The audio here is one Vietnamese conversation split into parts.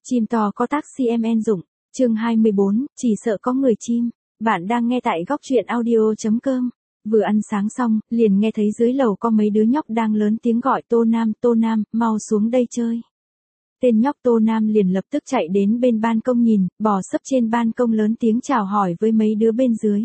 Chim to có tác CMN dụng, chương 24, chỉ sợ có người chim. Bạn đang nghe tại góc truyện audio.com. Vừa ăn sáng xong, liền nghe thấy dưới lầu có mấy đứa nhóc đang lớn tiếng gọi Tô Nam, mau xuống đây chơi. Tên nhóc Tô Nam liền lập tức chạy đến bên ban công nhìn, bò sấp trên ban công lớn tiếng chào hỏi với mấy đứa bên dưới.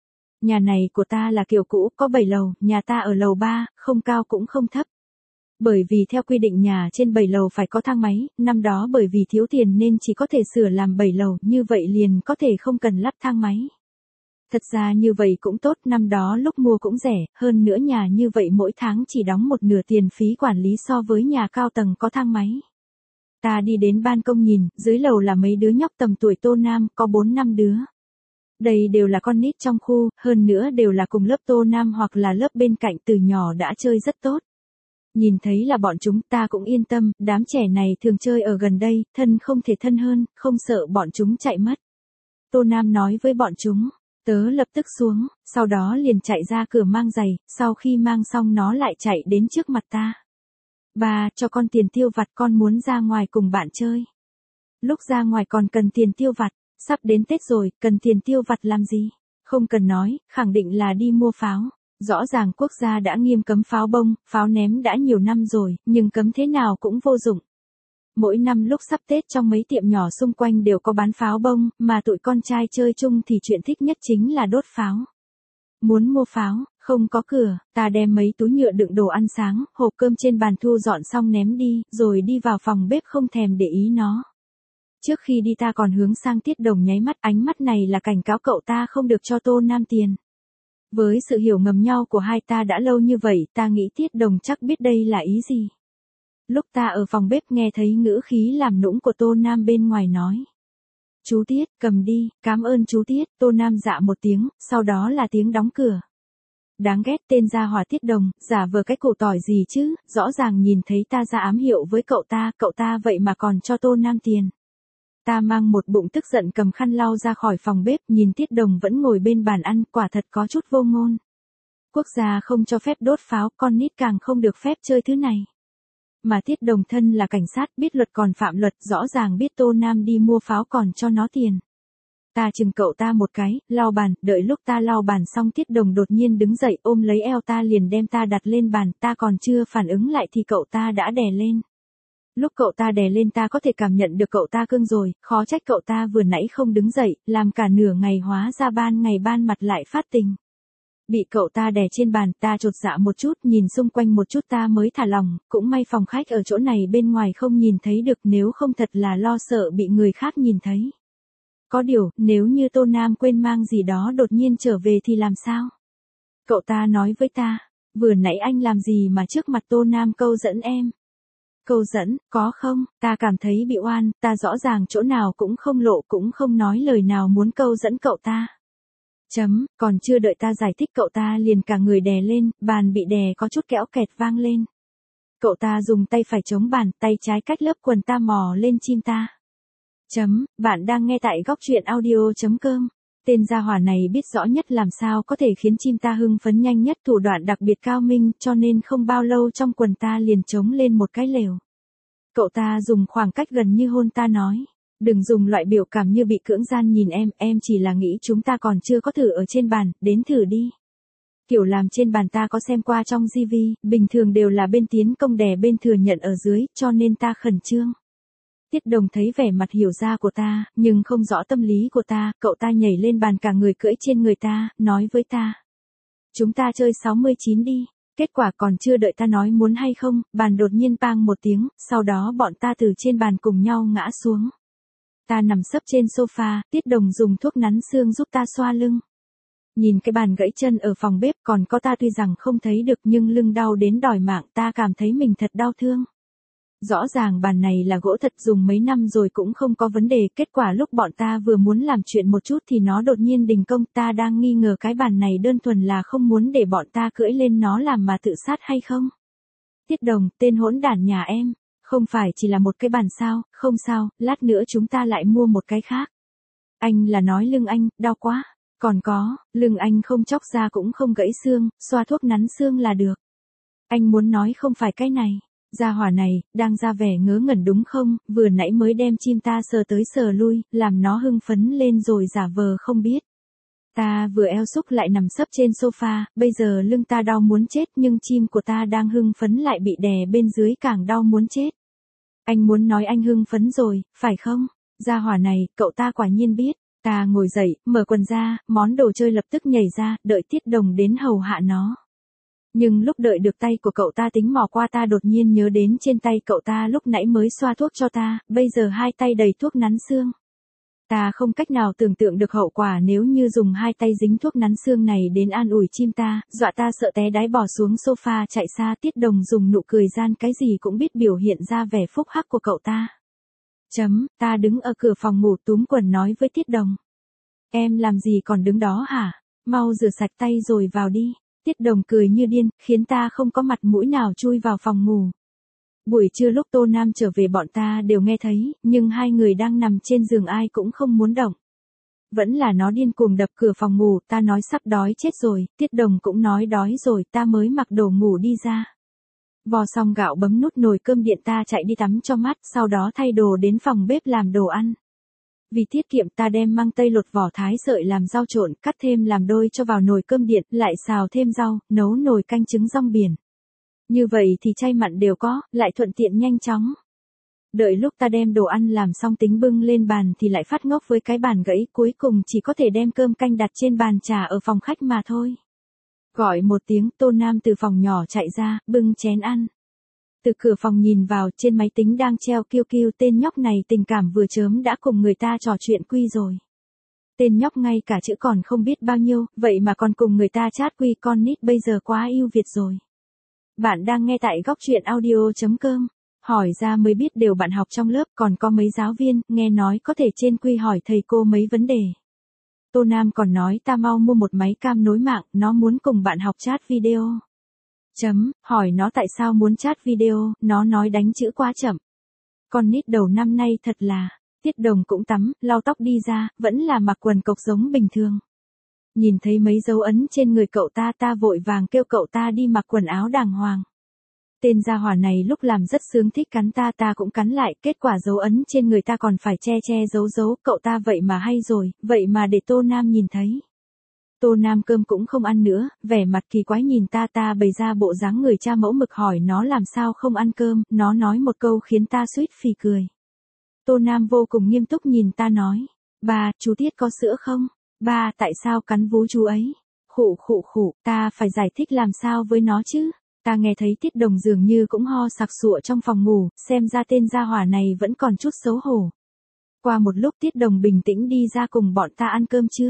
Nhà này của ta là kiểu cũ, có 7 lầu, nhà ta ở lầu 3, không cao cũng không thấp. Bởi vì theo quy định nhà trên 7 lầu phải có thang máy, năm đó bởi vì thiếu tiền nên chỉ có thể sửa làm 7 lầu, như vậy liền có thể không cần lắp thang máy. Thật ra như vậy cũng tốt, năm đó lúc mua cũng rẻ, hơn nữa nhà như vậy mỗi tháng chỉ đóng một nửa tiền phí quản lý so với nhà cao tầng có thang máy. Ta đi đến ban công nhìn, dưới lầu là mấy đứa nhóc tầm tuổi Tô Nam, có 4-5 đứa. Đây đều là con nít trong khu, hơn nữa đều là cùng lớp Tô Nam hoặc là lớp bên cạnh, từ nhỏ đã chơi rất tốt. Nhìn thấy là bọn chúng, ta cũng yên tâm, đám trẻ này thường chơi ở gần đây, thân không thể thân hơn, không sợ bọn chúng chạy mất. Tô Nam nói với bọn chúng, tớ lập tức xuống, sau đó liền chạy ra cửa mang giày, sau khi mang xong nó lại chạy đến trước mặt ta. Bà, cho con tiền tiêu vặt, con muốn ra ngoài cùng bạn chơi. Lúc ra ngoài còn cần tiền tiêu vặt, sắp đến Tết rồi, cần tiền tiêu vặt làm gì? Không cần nói, khẳng định là đi mua pháo. Rõ ràng quốc gia đã nghiêm cấm pháo bông, pháo ném đã nhiều năm rồi, nhưng cấm thế nào cũng vô dụng. Mỗi năm lúc sắp Tết trong mấy tiệm nhỏ xung quanh đều có bán pháo bông, mà tụi con trai chơi chung thì chuyện thích nhất chính là đốt pháo. Muốn mua pháo, không có cửa, ta đem mấy túi nhựa đựng đồ ăn sáng, hộp cơm trên bàn thu dọn xong ném đi, rồi đi vào phòng bếp không thèm để ý nó. Trước khi đi ta còn hướng sang Tiết Đồng nháy mắt, ánh mắt này là cảnh cáo cậu ta không được cho Tô Nam tiền. Với sự hiểu ngầm nhau của hai ta đã lâu như vậy, ta nghĩ Tiết Đồng chắc biết đây là ý gì. Lúc ta ở phòng bếp nghe thấy ngữ khí làm nũng của Tô Nam bên ngoài nói. Chú Tiết, cầm đi, cảm ơn chú Tiết. Tô Nam dạ một tiếng, sau đó là tiếng đóng cửa. Đáng ghét, tên gia hỏa Tiết Đồng, giả vờ cái củ tỏi gì chứ, rõ ràng nhìn thấy ta ra ám hiệu với cậu ta vậy mà còn cho Tô Nam tiền. Ta mang một bụng tức giận cầm khăn lau ra khỏi phòng bếp, nhìn Tiết Đồng vẫn ngồi bên bàn ăn, quả thật có chút vô ngôn. Quốc gia không cho phép đốt pháo, con nít càng không được phép chơi thứ này. Mà Tiết Đồng thân là cảnh sát, biết luật còn phạm luật, rõ ràng biết Tô Nam đi mua pháo còn cho nó tiền. Ta chừng cậu ta một cái, lau bàn, đợi lúc ta lau bàn xong Tiết Đồng đột nhiên đứng dậy ôm lấy eo ta liền đem ta đặt lên bàn, ta còn chưa phản ứng lại thì cậu ta đã đè lên. Lúc cậu ta đè lên ta có thể cảm nhận được cậu ta cưng rồi, khó trách cậu ta vừa nãy không đứng dậy, làm cả nửa ngày hóa ra ban ngày ban mặt lại phát tình. Bị cậu ta đè trên bàn, ta chột dạ một chút, nhìn xung quanh một chút ta mới thả lòng, cũng may phòng khách ở chỗ này bên ngoài không nhìn thấy được, nếu không thật là lo sợ bị người khác nhìn thấy. Có điều, nếu như Tô Nam quên mang gì đó đột nhiên trở về thì làm sao? Cậu ta nói với ta, vừa nãy anh làm gì mà trước mặt Tô Nam câu dẫn em? Câu dẫn, có không? Ta cảm thấy bị oan, ta rõ ràng chỗ nào cũng không lộ, cũng không nói lời nào muốn câu dẫn cậu ta. Còn chưa đợi ta giải thích cậu ta liền cả người đè lên, bàn bị đè có chút kẽo kẹt vang lên. Cậu ta dùng tay phải chống bàn, tay trái cách lớp quần ta mò lên chim ta. Bạn đang nghe tại góc truyện audio.com. Tên gia hỏa này biết rõ nhất làm sao có thể khiến chim ta hưng phấn nhanh nhất, thủ đoạn đặc biệt cao minh, cho nên không bao lâu trong quần ta liền trống lên một cái lều. Cậu ta dùng khoảng cách gần như hôn ta nói. Đừng dùng loại biểu cảm như bị cưỡng gian nhìn em chỉ là nghĩ chúng ta còn chưa có thử ở trên bàn, đến thử đi. Kiểu làm trên bàn ta có xem qua trong GV, bình thường đều là bên tiến công đè bên thừa nhận ở dưới, cho nên ta khẩn trương. Tiết Đồng thấy vẻ mặt hiểu ra của ta, nhưng không rõ tâm lý của ta, cậu ta nhảy lên bàn cả người cưỡi trên người ta, nói với ta. Chúng ta chơi 69 đi. Kết quả còn chưa đợi ta nói muốn hay không, bàn đột nhiên bang một tiếng, sau đó bọn ta từ trên bàn cùng nhau ngã xuống. Ta nằm sấp trên sofa, Tiết Đồng dùng thuốc nắn xương giúp ta xoa lưng. Nhìn cái bàn gãy chân ở phòng bếp còn có ta tuy rằng không thấy được nhưng lưng đau đến đòi mạng, ta cảm thấy mình thật đau thương. Rõ ràng bàn này là gỗ thật dùng mấy năm rồi cũng không có vấn đề, kết quả lúc bọn ta vừa muốn làm chuyện một chút thì nó đột nhiên đình công, ta đang nghi ngờ cái bàn này đơn thuần là không muốn để bọn ta cưỡi lên nó làm mà tự sát hay không. Tiết Đồng, tên hỗn đản nhà em, không phải chỉ là một cái bàn sao, không sao, lát nữa chúng ta lại mua một cái khác. Anh là nói lưng anh, đau quá, còn có, lưng anh không chóc ra cũng không gãy xương, xoa thuốc nắn xương là được. Anh muốn nói không phải cái này. Gia hỏa này, đang ra vẻ ngớ ngẩn đúng không, vừa nãy mới đem chim ta sờ tới sờ lui, làm nó hưng phấn lên rồi giả vờ không biết. Ta vừa eo xúc lại nằm sấp trên sofa, bây giờ lưng ta đau muốn chết nhưng chim của ta đang hưng phấn lại bị đè bên dưới càng đau muốn chết. Anh muốn nói anh hưng phấn rồi, phải không? Gia hỏa này, cậu ta quả nhiên biết. Ta ngồi dậy, mở quần ra, món đồ chơi lập tức nhảy ra, đợi Tiết Đồng đến hầu hạ nó. Nhưng lúc đợi được tay của cậu ta tính mò qua ta đột nhiên nhớ đến trên tay cậu ta lúc nãy mới xoa thuốc cho ta, bây giờ hai tay đầy thuốc nắn xương. Ta không cách nào tưởng tượng được hậu quả nếu như dùng hai tay dính thuốc nắn xương này đến an ủi chim ta, dọa ta sợ té đái bỏ xuống sofa chạy xa. Tiết Đồng dùng nụ cười gian cái gì cũng biết biểu hiện ra vẻ phúc hắc của cậu ta. Ta đứng ở cửa phòng ngủ túm quần nói với Tiết Đồng. Em làm gì còn đứng đó hả? Mau rửa sạch tay rồi vào đi. Tiết Đồng cười như điên, khiến ta không có mặt mũi nào chui vào phòng ngủ. Buổi trưa lúc Tô Nam trở về bọn ta đều nghe thấy, nhưng hai người đang nằm trên giường ai cũng không muốn động. Vẫn là nó điên cuồng đập cửa phòng ngủ, ta nói sắp đói chết rồi, Tiết Đồng cũng nói đói rồi, ta mới mặc đồ ngủ đi ra. Vò xong gạo bấm nút nồi cơm điện ta chạy đi tắm cho mát, sau đó thay đồ đến phòng bếp làm đồ ăn. Vì tiết kiệm ta đem măng tây lột vỏ thái sợi làm rau trộn, cắt thêm làm đôi cho vào nồi cơm điện, lại xào thêm rau, nấu nồi canh trứng rong biển. Như vậy thì chay mặn đều có, lại thuận tiện nhanh chóng. Đợi lúc ta đem đồ ăn làm xong tính bưng lên bàn thì lại phát ngốc với cái bàn gãy, cuối cùng chỉ có thể đem cơm canh đặt trên bàn trà ở phòng khách mà thôi. Gọi một tiếng, Tô Nam từ phòng nhỏ chạy ra, bưng chén ăn. Từ cửa phòng nhìn vào, trên máy tính đang treo kiêu kiêu, tên nhóc này tình cảm vừa chớm đã cùng người ta trò chuyện quy rồi. Tên nhóc ngay cả chữ còn không biết bao nhiêu, vậy mà còn cùng người ta chat quy, con nít bây giờ quá ưu việt rồi. Bạn đang nghe tại góc truyện audio.com. Hỏi ra mới biết đều bạn học trong lớp, còn có mấy giáo viên, nghe nói có thể trên quy hỏi thầy cô mấy vấn đề. Tô Nam còn nói ta mau mua một máy cam nối mạng, nó muốn cùng bạn học chat video. Hỏi nó tại sao muốn chat video, nó nói đánh chữ quá chậm. Con nít đầu năm nay thật là, Tiết Đồng cũng tắm, lau tóc đi ra, vẫn là mặc quần cộc giống bình thường. Nhìn thấy mấy dấu ấn trên người cậu ta, ta vội vàng kêu cậu ta đi mặc quần áo đàng hoàng. Tên gia hỏa này lúc làm rất sướng, thích cắn ta, ta cũng cắn lại, kết quả dấu ấn trên người ta còn phải che giấu, cậu ta vậy mà hay rồi, vậy mà để Tô Nam nhìn thấy. Tô Nam cơm cũng không ăn nữa, vẻ mặt kỳ quái nhìn ta, ta bày ra bộ dáng người cha mẫu mực hỏi nó làm sao không ăn cơm, nó nói một câu khiến ta suýt phì cười. Tô Nam vô cùng nghiêm túc nhìn ta nói, ba, chú Tiết có sữa không? Ba, tại sao cắn vú chú ấy? Khụ, ta phải giải thích làm sao với nó chứ? Ta nghe thấy Tiết Đồng dường như cũng ho sặc sụa trong phòng ngủ, xem ra tên gia hỏa này vẫn còn chút xấu hổ. Qua một lúc Tiết Đồng bình tĩnh đi ra cùng bọn ta ăn cơm trưa.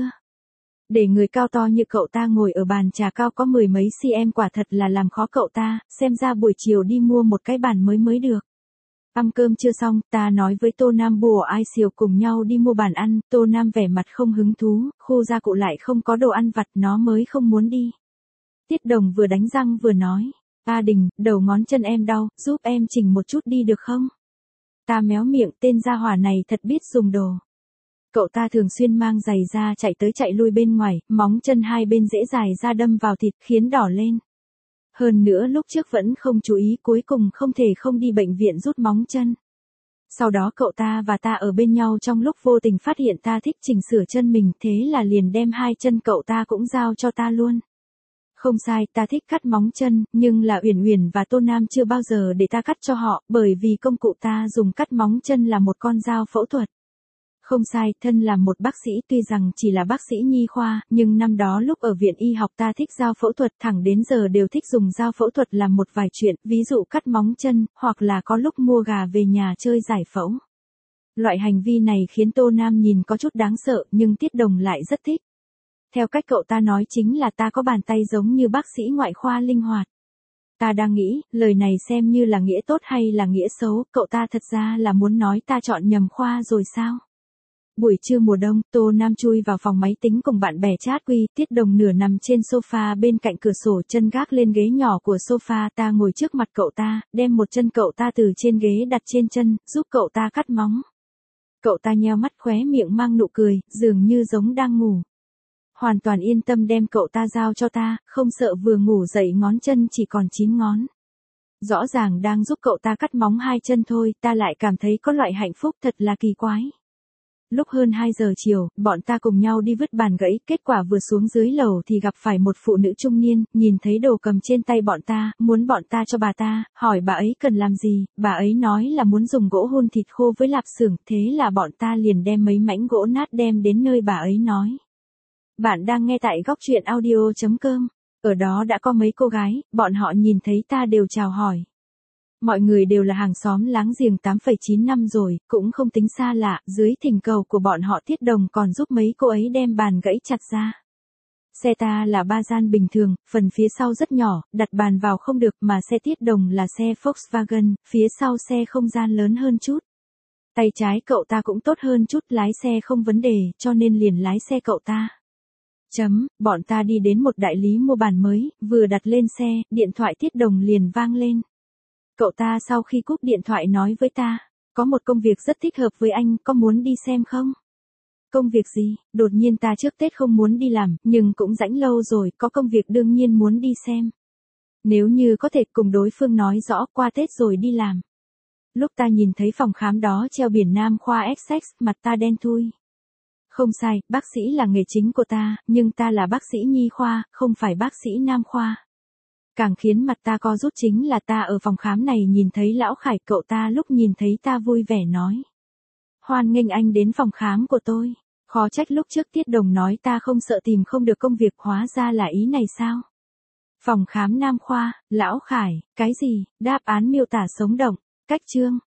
Để người cao to như cậu ta ngồi ở bàn trà cao có mười mấy cm quả thật là làm khó cậu ta, xem ra buổi chiều đi mua một cái bàn mới được. Ăn cơm chưa xong, ta nói với Tô Nam bùa ai xìu cùng nhau đi mua bàn ăn, Tô Nam vẻ mặt không hứng thú, khu gia cụ lại không có đồ ăn vặt, nó mới không muốn đi. Tiết Đồng vừa đánh răng vừa nói, A Đình, đầu ngón chân em đau, giúp em chỉnh một chút đi được không? Ta méo miệng, tên gia hỏa này thật biết dùng đồ. Cậu ta thường xuyên mang giày ra chạy tới chạy lui bên ngoài, móng chân hai bên dễ dài ra đâm vào thịt khiến đỏ lên. Hơn nữa lúc trước vẫn không chú ý, cuối cùng không thể không đi bệnh viện rút móng chân. Sau đó cậu ta và ta ở bên nhau trong lúc vô tình phát hiện ta thích chỉnh sửa chân mình, thế là liền đem hai chân cậu ta cũng giao cho ta luôn. Không sai, ta thích cắt móng chân, nhưng là Uyển Uyển và Tô Nam chưa bao giờ để ta cắt cho họ, bởi vì công cụ ta dùng cắt móng chân là một con dao phẫu thuật. Không sai, thân là một bác sĩ, tuy rằng chỉ là bác sĩ nhi khoa, nhưng năm đó lúc ở viện y học ta thích dao phẫu thuật, thẳng đến giờ đều thích dùng dao phẫu thuật làm một vài chuyện, ví dụ cắt móng chân, hoặc là có lúc mua gà về nhà chơi giải phẫu. Loại hành vi này khiến Tô Nam nhìn có chút đáng sợ, nhưng Tiết Đồng lại rất thích. Theo cách cậu ta nói chính là ta có bàn tay giống như bác sĩ ngoại khoa linh hoạt. Ta đang nghĩ, lời này xem như là nghĩa tốt hay là nghĩa xấu, cậu ta thật ra là muốn nói ta chọn nhầm khoa rồi sao? Buổi trưa mùa đông, Tô Nam chui vào phòng máy tính cùng bạn bè chat quy, Tiết Đồng nửa nằm trên sofa bên cạnh cửa sổ, chân gác lên ghế nhỏ của sofa, ta ngồi trước mặt cậu ta, đem một chân cậu ta từ trên ghế đặt trên chân, giúp cậu ta cắt móng. Cậu ta nheo mắt, khóe miệng mang nụ cười, dường như giống đang ngủ. Hoàn toàn yên tâm đem cậu ta giao cho ta, không sợ vừa ngủ dậy ngón chân chỉ còn 9 ngón. Rõ ràng đang giúp cậu ta cắt móng 2 chân thôi, ta lại cảm thấy có loại hạnh phúc thật là kỳ quái. Lúc hơn 2 giờ chiều, bọn ta cùng nhau đi vứt bàn gãy, kết quả vừa xuống dưới lầu thì gặp phải một phụ nữ trung niên, nhìn thấy đồ cầm trên tay bọn ta, muốn bọn ta cho bà ta, hỏi bà ấy cần làm gì, bà ấy nói là muốn dùng gỗ hun thịt khô với lạp xưởng, thế là bọn ta liền đem mấy mảnh gỗ nát đem đến nơi bà ấy nói. Bạn đang nghe tại góc truyện audio.com, ở đó đã có mấy cô gái, bọn họ nhìn thấy ta đều chào hỏi. Mọi người đều là hàng xóm láng giềng 8,9 năm rồi, cũng không tính xa lạ, dưới thỉnh cầu của bọn họ Tiết Đồng còn giúp mấy cô ấy đem bàn gãy chặt ra. Xe ta là 3 gian bình thường, phần phía sau rất nhỏ, đặt bàn vào không được mà xe Tiết Đồng là xe Volkswagen, phía sau xe không gian lớn hơn chút. Tay trái cậu ta cũng tốt hơn chút, lái xe không vấn đề, cho nên liền lái xe cậu ta. Bọn ta đi đến một đại lý mua bàn mới, vừa đặt lên xe, điện thoại Tiết Đồng liền vang lên. Cậu ta sau khi cúp điện thoại nói với ta, có một công việc rất thích hợp với anh, có muốn đi xem không? Công việc gì? Đột nhiên ta trước Tết không muốn đi làm, nhưng cũng rảnh lâu rồi, có công việc đương nhiên muốn đi xem. Nếu như có thể cùng đối phương nói rõ qua Tết rồi đi làm. Lúc ta nhìn thấy phòng khám đó treo biển Nam khoa XX, mặt ta đen thui. Không sai, bác sĩ là nghề chính của ta, nhưng ta là bác sĩ nhi khoa, không phải bác sĩ nam khoa. Càng khiến mặt ta co rút chính là ta ở phòng khám này nhìn thấy lão Khải, cậu ta lúc nhìn thấy ta vui vẻ nói. Hoan nghênh anh đến phòng khám của tôi. Khó trách lúc trước Tiết Đồng nói ta không sợ tìm không được công việc, hóa ra là ý này sao? Phòng khám nam khoa, lão Khải, cái gì, đáp án miêu tả sống động, cách chương.